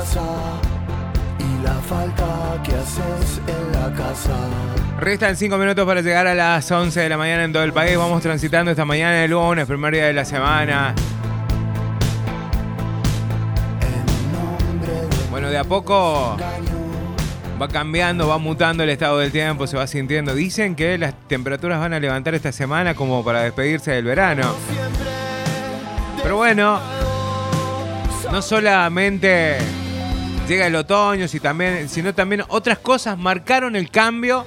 pasa y la falta que haces en la casa. Restan 5 minutos para llegar a las 11 de la mañana en todo el país. Vamos transitando esta mañana de lunes, primer día de la semana. Bueno, de a poco va cambiando, va mutando el estado del tiempo, se va sintiendo. Dicen que las temperaturas van a levantar esta semana como para despedirse del verano. Pero bueno, no solamente llega el otoño, sino también otras cosas marcaron el cambio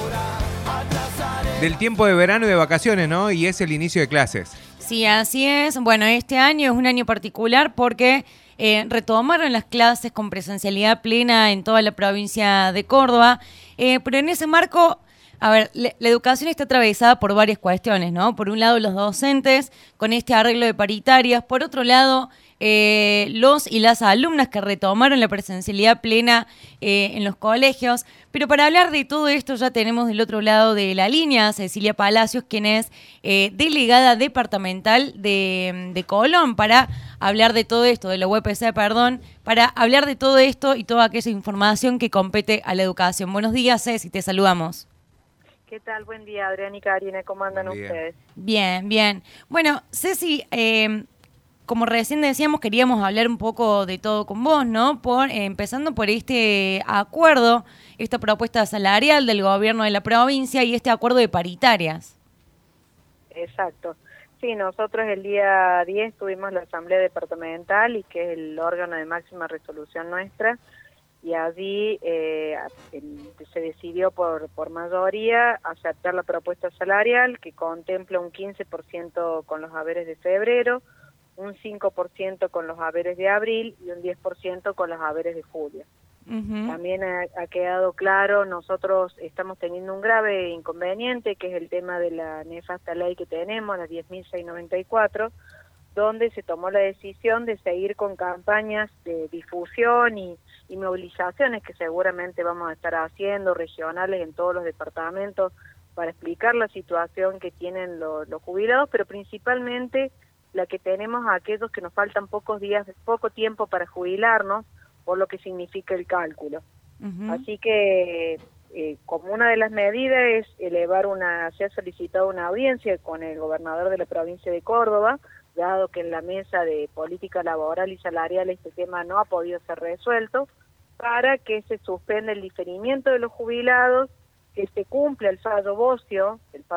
del tiempo de verano y de vacaciones, ¿no? Y es el inicio de clases. Sí, así es. Bueno, este año es un año particular porque retomaron las clases con presencialidad plena en toda la provincia de Córdoba. Pero en ese marco, a ver, la educación está atravesada por varias cuestiones, ¿no? Por un lado, los docentes con este arreglo de paritarias. Por otro lado, los y las alumnas que retomaron la presencialidad plena en los colegios. Pero para hablar de todo esto ya tenemos del otro lado de la línea a Cecilia Palacios, quien es delegada departamental de Colón, para hablar de todo esto, de la UPC, para hablar de todo esto y toda aquella información que compete a la educación. Buenos días, Ceci, te saludamos. ¿Qué tal? Buen día, Adrián y Karina, ¿cómo andan ustedes? Bien, bien. Bueno, Ceci, como recién decíamos, queríamos hablar un poco de todo con vos, ¿no? Empezando por este acuerdo, esta propuesta salarial del gobierno de la provincia y este acuerdo de paritarias. Exacto. Sí, nosotros el día 10 tuvimos la asamblea departamental y que es el órgano de máxima resolución nuestra, y allí se decidió por mayoría aceptar la propuesta salarial que contempla un 15% con los haberes de febrero, un 5% con los haberes de abril y un 10% con los haberes de julio. Uh-huh. También ha quedado claro, nosotros estamos teniendo un grave inconveniente, que es el tema de la nefasta ley que tenemos, la 10.694, donde se tomó la decisión de seguir con campañas de difusión y movilizaciones que seguramente vamos a estar haciendo, regionales en todos los departamentos, para explicar la situación que tienen los jubilados, pero principalmente la que tenemos a aquellos que nos faltan poco tiempo para jubilarnos, por lo que significa el cálculo. Uh-huh. Así que, como una de las medidas es se ha solicitado una audiencia con el gobernador de la provincia de Córdoba, dado que en la mesa de política laboral y salarial este tema no ha podido ser resuelto, para que se suspenda el diferimiento de los jubilados, que se cumpla el fallo Bocio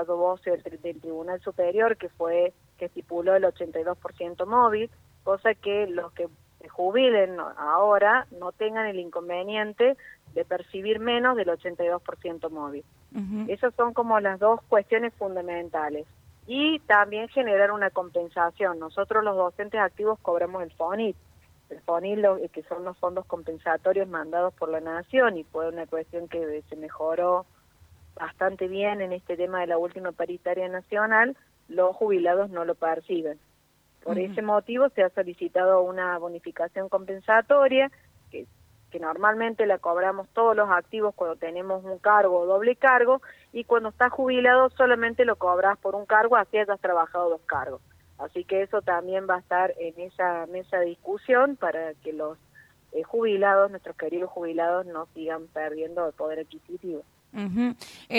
del Tribunal Superior, que estipuló el 82% móvil, cosa que los que se jubilen ahora no tengan el inconveniente de percibir menos del 82% móvil. Uh-huh. Esas son como las dos cuestiones fundamentales. Y también generar una compensación. Nosotros los docentes activos cobramos el FONIT. El FONIT, que son los fondos compensatorios mandados por la Nación, y fue una cuestión que se mejoró bastante bien en este tema de la última paritaria nacional. Los jubilados no lo perciben. Por ese motivo se ha solicitado una bonificación compensatoria que normalmente la cobramos todos los activos cuando tenemos un cargo o doble cargo, y cuando estás jubilado solamente lo cobras por un cargo, así hayas trabajado 2 cargos. Así que eso también va a estar en esa mesa de discusión para que los jubilados, nuestros queridos jubilados, no sigan perdiendo el poder adquisitivo. Uh-huh.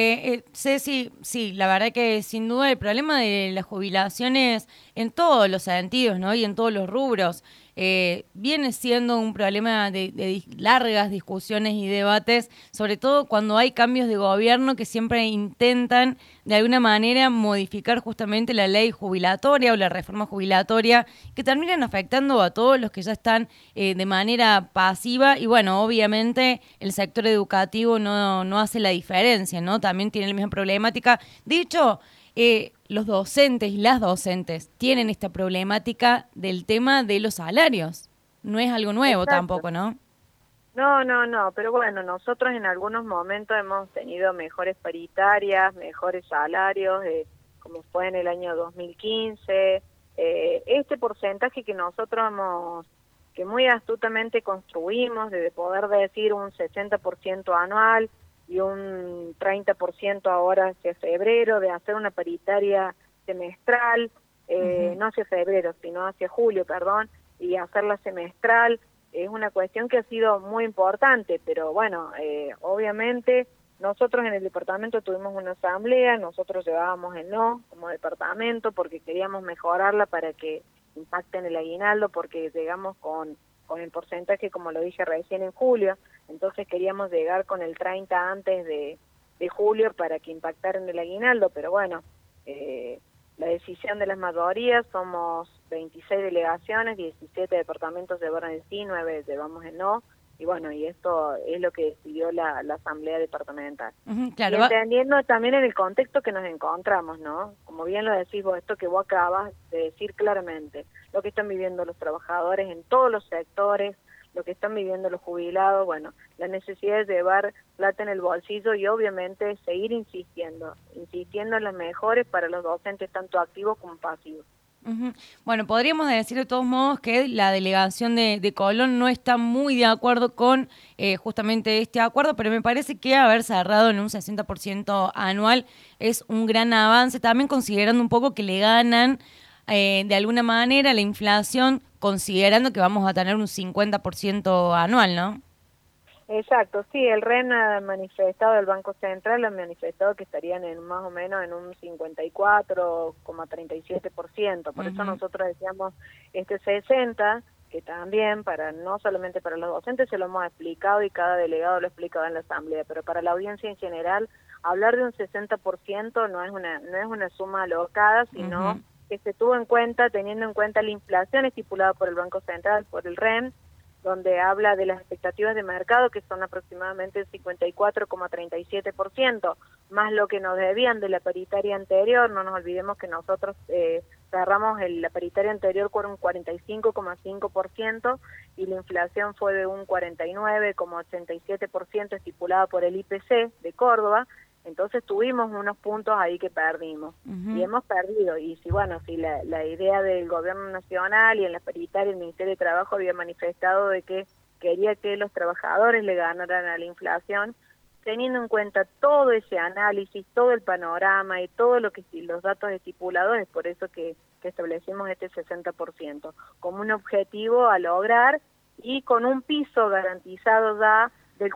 Ceci, sí, la verdad que sin duda el problema de las jubilaciones en todos los sentidos, ¿no? Y en todos los rubros viene siendo un problema de largas discusiones y debates, sobre todo cuando hay cambios de gobierno que siempre intentan de alguna manera modificar justamente la ley jubilatoria o la reforma jubilatoria, que terminan afectando a todos los que ya están de manera pasiva. Y bueno, obviamente el sector educativo no hace la diferencia, ¿no? También tiene la misma problemática. De hecho, los docentes y las docentes tienen esta problemática del tema de los salarios. No es algo nuevo. Exacto. Tampoco, ¿no? No, pero bueno, nosotros en algunos momentos hemos tenido mejores paritarias, mejores salarios, como fue en el año 2015. Este porcentaje que nosotros que muy astutamente construimos, de poder decir un 60% anual y un 30% ahora hacia febrero, de hacer una paritaria semestral, no hacia febrero, sino hacia julio, y hacerla semestral, es una cuestión que ha sido muy importante, pero bueno, obviamente nosotros en el departamento tuvimos una asamblea, nosotros llevábamos el no como departamento porque queríamos mejorarla para que impacte en el aguinaldo, porque llegamos con el porcentaje, como lo dije recién, en julio, entonces queríamos llegar con el 30 antes de julio para que impactara en el aguinaldo, pero bueno, la decisión de las mayorías, somos 26 delegaciones, 17 departamentos llevaron el sí, 9 llevamos el no, y bueno, y esto es lo que decidió la asamblea departamental. Claro, y entendiendo también en el contexto que nos encontramos, ¿no? Como bien lo decís vos, esto que vos acabas de decir claramente, lo que están viviendo los trabajadores en todos los sectores, lo que están viviendo los jubilados, bueno, la necesidad de llevar plata en el bolsillo y obviamente seguir insistiendo en las mejores para los docentes tanto activos como pasivos. Bueno, podríamos decir de todos modos que la delegación de Colón no está muy de acuerdo con justamente este acuerdo, pero me parece que haber cerrado en un 60% anual es un gran avance, también considerando un poco que le ganan de alguna manera la inflación, considerando que vamos a tener un 50% anual, ¿no? Exacto, sí, el REN ha manifestado, el Banco Central ha manifestado que estarían en más o menos en un 54,37%, por eso nosotros decíamos este 60%, que también, no solamente para los docentes, se lo hemos explicado y cada delegado lo ha explicado en la asamblea, pero para la audiencia en general, hablar de un 60% no es una suma alocada, sino que se tuvo en cuenta, teniendo en cuenta la inflación estipulada por el Banco Central, por el REN, donde habla de las expectativas de mercado, que son aproximadamente el 54,37%, más lo que nos debían de la paritaria anterior. No nos olvidemos que nosotros cerramos la paritaria anterior con un 45,5% y la inflación fue de un 49,87% estipulada por el IPC de Córdoba. Entonces tuvimos unos puntos ahí que perdimos y hemos perdido. Y si la idea del gobierno nacional y en la paritaria el Ministerio de Trabajo había manifestado de que quería que los trabajadores le ganaran a la inflación, teniendo en cuenta todo ese análisis, todo el panorama y todo lo que los datos estipulados, es por eso que establecimos este 60% como un objetivo a lograr y con un piso garantizado ya del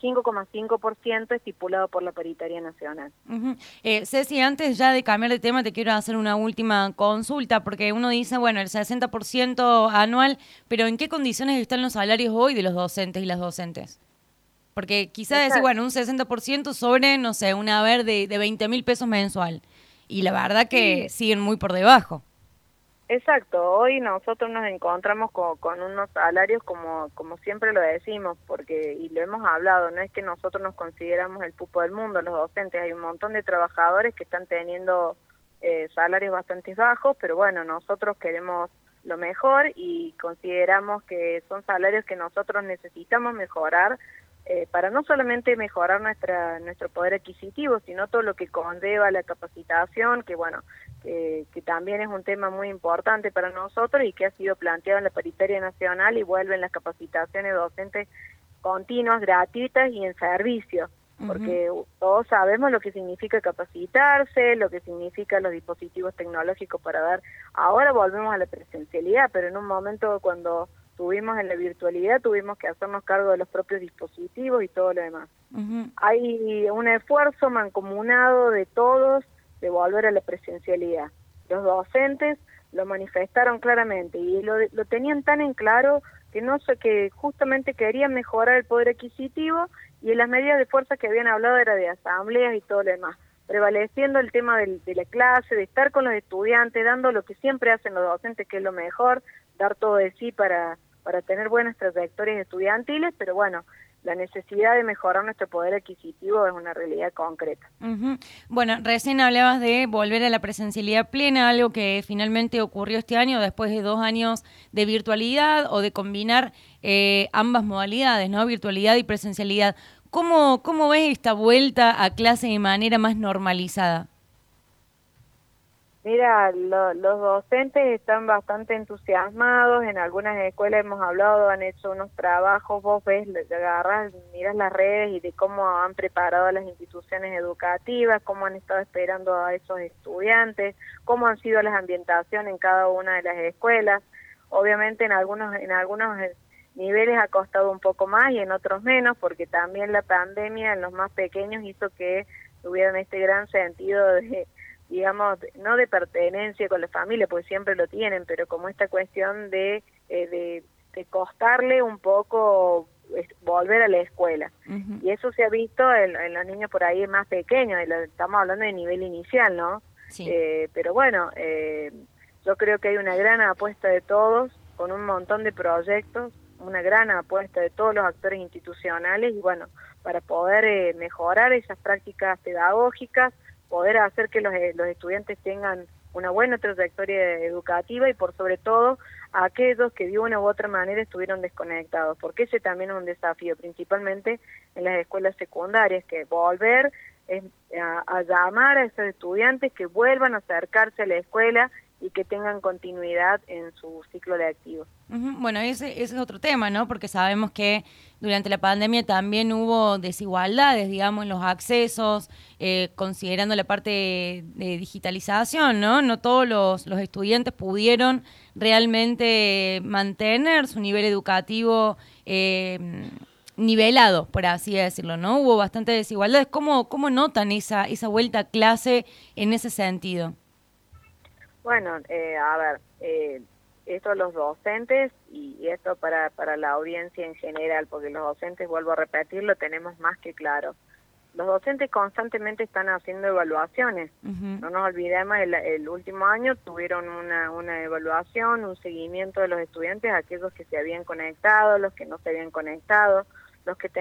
45,5% estipulado por la paritaria nacional. Ceci, antes ya de cambiar de tema, te quiero hacer una última consulta, porque uno dice, bueno, el 60% anual, pero ¿en qué condiciones están los salarios hoy de los docentes y las docentes? Porque quizás decir, bueno, un 60% sobre, no sé, un haber de 20.000 pesos mensual, y la verdad que siguen muy por debajo. Exacto, hoy nosotros nos encontramos con unos salarios como siempre lo decimos, y lo hemos hablado, no es que nosotros nos consideramos el pupo del mundo, los docentes, hay un montón de trabajadores que están teniendo salarios bastante bajos, pero bueno, nosotros queremos lo mejor y consideramos que son salarios que nosotros necesitamos mejorar para no solamente mejorar nuestro poder adquisitivo, sino todo lo que conlleva la capacitación, que bueno, que también es un tema muy importante para nosotros y que ha sido planteado en la paritaria nacional y vuelven las capacitaciones docentes continuas, gratuitas y en servicio, porque todos sabemos lo que significa capacitarse, lo que significan los dispositivos tecnológicos para dar. Ahora volvemos a la presencialidad, pero en un momento cuando estuvimos en la virtualidad tuvimos que hacernos cargo de los propios dispositivos y todo lo demás. Hay un esfuerzo mancomunado de todos de volver a la presencialidad. Los docentes lo manifestaron claramente y lo tenían tan en claro que justamente querían mejorar el poder adquisitivo y en las medidas de fuerza que habían hablado era de asambleas y todo lo demás, prevaleciendo el tema de la clase, de estar con los estudiantes, dando lo que siempre hacen los docentes, que es lo mejor, dar todo de sí para tener buenas trayectorias estudiantiles, pero bueno, la necesidad de mejorar nuestro poder adquisitivo es una realidad concreta. Bueno, recién hablabas de volver a la presencialidad plena, algo que finalmente ocurrió este año después de 2 años de virtualidad o de combinar ambas modalidades, ¿no? Virtualidad y presencialidad. ¿Cómo ves esta vuelta a clase de manera más normalizada? Mira, los docentes están bastante entusiasmados, en algunas escuelas hemos hablado, han hecho unos trabajos, vos ves, agarras, miras las redes y de cómo han preparado a las instituciones educativas, cómo han estado esperando a esos estudiantes, cómo han sido las ambientaciones en cada una de las escuelas. Obviamente en algunos niveles ha costado un poco más y en otros menos, porque también la pandemia en los más pequeños hizo que tuvieran este gran sentido de, digamos, no de pertenencia con la familia, porque siempre lo tienen, pero como esta cuestión de costarle un poco volver a la escuela. Ujú. Y eso se ha visto en los niños por ahí más pequeños, estamos hablando de nivel inicial, ¿no? Sí. Pero bueno, yo creo que hay una gran apuesta de todos, con un montón de proyectos, una gran apuesta de todos los actores institucionales, y bueno, para poder mejorar esas prácticas pedagógicas, poder hacer que los estudiantes tengan una buena trayectoria educativa y por sobre todo a aquellos que de una u otra manera estuvieron desconectados, porque ese también es un desafío, principalmente en las escuelas secundarias, que volver a llamar a esos estudiantes que vuelvan a acercarse a la escuela y que tengan continuidad en su ciclo lectivo. Ujú. Bueno, ese es otro tema, ¿no? Porque sabemos que durante la pandemia también hubo desigualdades, digamos, en los accesos, considerando la parte de digitalización, ¿no? No todos los estudiantes pudieron realmente mantener su nivel educativo nivelado, por así decirlo, ¿no? Hubo bastante desigualdades. ¿Cómo notan esa vuelta a clase en ese sentido? Bueno, a ver, esto los docentes y esto para la audiencia en general, porque los docentes, vuelvo a repetir, lo tenemos más que claro. Los docentes constantemente están haciendo evaluaciones. Uh-huh. No nos olvidemos, el último año tuvieron una evaluación, un seguimiento de los estudiantes, aquellos que se habían conectado, los que no se habían conectado, los que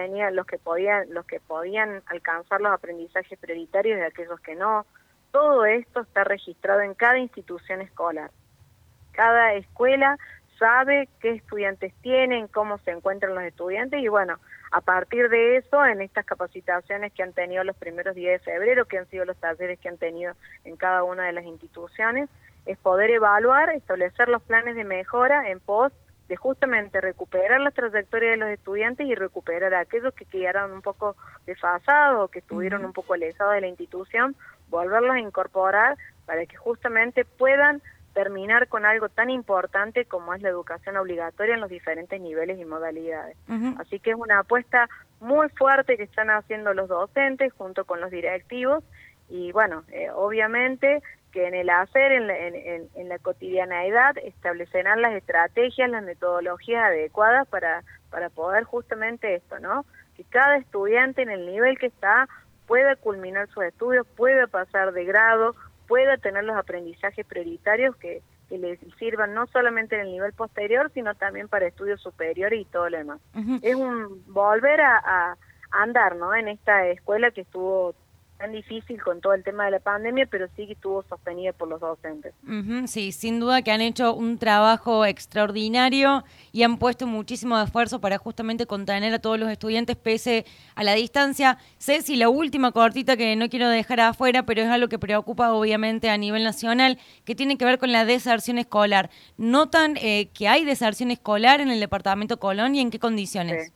podían alcanzar los aprendizajes prioritarios y aquellos que no. Todo esto está registrado en cada institución escolar. Cada escuela sabe qué estudiantes tienen, cómo se encuentran los estudiantes y bueno, a partir de eso, en estas capacitaciones que han tenido los primeros días de febrero, que han sido los talleres que han tenido en cada una de las instituciones, es poder evaluar, establecer los planes de mejora en pos de justamente recuperar la trayectoria de los estudiantes y recuperar a aquellos que quedaron un poco desfasados o que estuvieron un poco alejados de la institución, volverlos a incorporar para que justamente puedan terminar con algo tan importante como es la educación obligatoria en los diferentes niveles y modalidades. Uh-huh. Así que es una apuesta muy fuerte que están haciendo los docentes junto con los directivos y bueno, obviamente que en el hacer, en la cotidianeidad, establecerán las estrategias, las metodologías adecuadas para poder justamente esto, ¿no? Que cada estudiante en el nivel que está pueda culminar sus estudios, pueda pasar de grado, pueda tener los aprendizajes prioritarios que les sirvan no solamente en el nivel posterior, sino también para estudios superiores y todo lo demás. Uh-huh. Es un volver a andar, ¿no? En esta escuela que estuvo tan difícil con todo el tema de la pandemia, pero sí que estuvo sostenida por los docentes. Uh-huh, sí, sin duda que han hecho un trabajo extraordinario y han puesto muchísimo esfuerzo para justamente contener a todos los estudiantes pese a la distancia. Ceci, la última cortita que no quiero dejar afuera, pero es algo que preocupa obviamente a nivel nacional, que tiene que ver con la deserción escolar. ¿Notan que hay deserción escolar en el departamento Colón y en qué condiciones?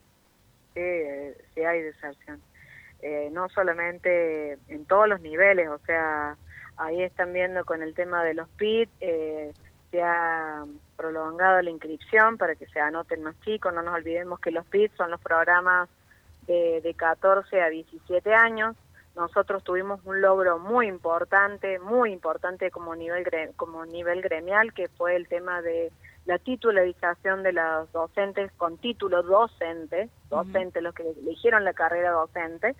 Sí, hay deserción. No solamente en todos los niveles, o sea, ahí están viendo con el tema de los PIT, se ha prolongado la inscripción para que se anoten más chicos, no nos olvidemos que los PIT son los programas de 14 a 17 años, nosotros tuvimos un logro muy importante como nivel gremial, que fue el tema de la titularización de los docentes con título docente, los que eligieron la carrera docente,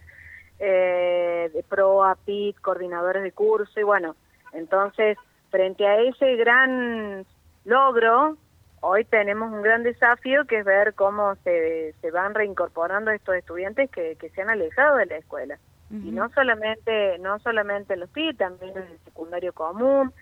de PROA, PIT, coordinadores de curso, y bueno, entonces, frente a ese gran logro, hoy tenemos un gran desafío que es ver cómo se van reincorporando estos estudiantes que se han alejado de la escuela. Uh-huh. Y no solamente los PIT, también en el secundario común,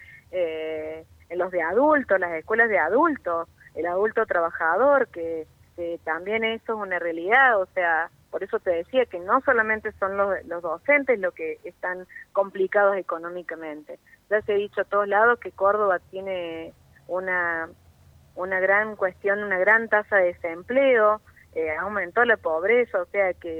en los de adultos, las escuelas de adultos, el adulto trabajador, que también eso es una realidad, o sea, por eso te decía que no solamente son los docentes los que están complicados económicamente. Ya se ha dicho a todos lados que Córdoba tiene una gran cuestión, una gran tasa de desempleo, aumentó la pobreza, o sea que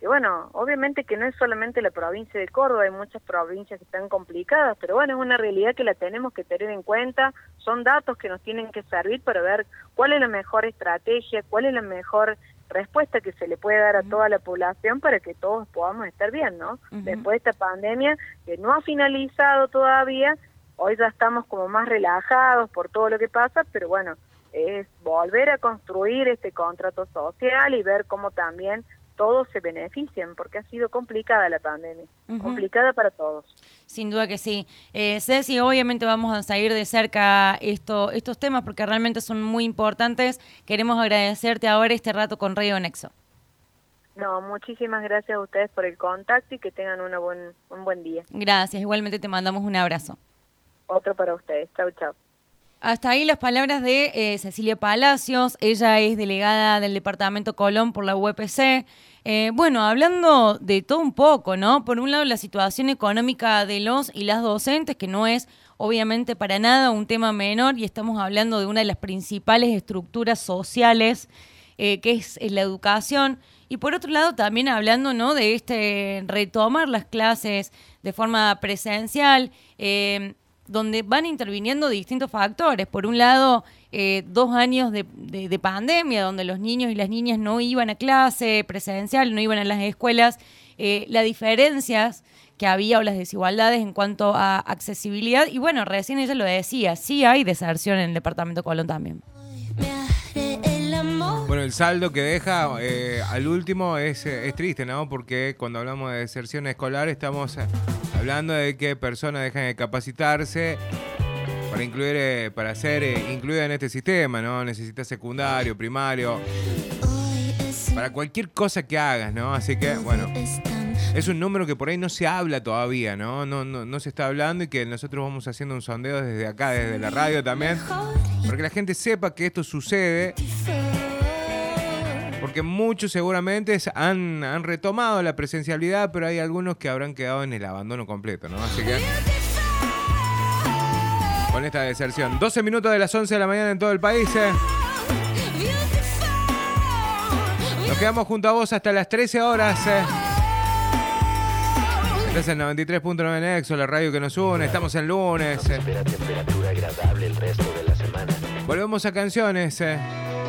Y bueno, obviamente que no es solamente la provincia de Córdoba, hay muchas provincias que están complicadas, pero bueno, es una realidad que la tenemos que tener en cuenta, son datos que nos tienen que servir para ver cuál es la mejor estrategia, cuál es la mejor respuesta que se le puede dar a toda la población para que todos podamos estar bien, ¿no? Después de esta pandemia que no ha finalizado todavía, hoy ya estamos como más relajados por todo lo que pasa, pero bueno, es volver a construir este contrato social y ver cómo también todos se benefician, porque ha sido complicada la pandemia, complicada para todos. Sin duda que sí. Ceci, obviamente vamos a seguir de cerca estos temas porque realmente son muy importantes. Queremos agradecerte ahora este rato con Radio Nexo. No, muchísimas gracias a ustedes por el contacto y que tengan un buen día. Gracias, igualmente te mandamos un abrazo. Otro para ustedes. Chau, chau. Hasta ahí las palabras de Cecilia Palacios. Ella es delegada del Departamento Colón por la UPC. Bueno, hablando de todo un poco, ¿no? Por un lado, la situación económica de los y las docentes, que no es obviamente para nada un tema menor, y estamos hablando de una de las principales estructuras sociales, que es la educación. Y por otro lado, también hablando, ¿no?, de retomar las clases de forma presencial, donde van interviniendo distintos factores. Por un lado, 2 años de pandemia, donde los niños y las niñas no iban a clase presencial, no iban a las escuelas, las diferencias que había o las desigualdades en cuanto a accesibilidad. Y bueno, recién ella lo decía, sí hay deserción en el Departamento Colón también. Bueno, el saldo que deja al último es triste, ¿no? Porque cuando hablamos de deserción escolar estamos hablando de que personas dejan de capacitarse para ser incluida en este sistema, ¿no? Necesitas secundario, primario, para cualquier cosa que hagas, ¿no? Así que, bueno, es un número que por ahí no se habla todavía, ¿no? No se está hablando, y que nosotros vamos haciendo un sondeo desde acá, desde la radio también, para que la gente sepa que esto sucede. Porque muchos seguramente han retomado la presencialidad, pero hay algunos que habrán quedado en el abandono completo, ¿no? Así que con esta deserción. 12 minutos de las 11 de la mañana en todo el país. Nos quedamos junto a vos hasta las 13 horas. Estás en 93.9 Nexo, la radio que nos une. Estamos en lunes. Espera temperatura agradable el resto de la semana. Volvemos a canciones.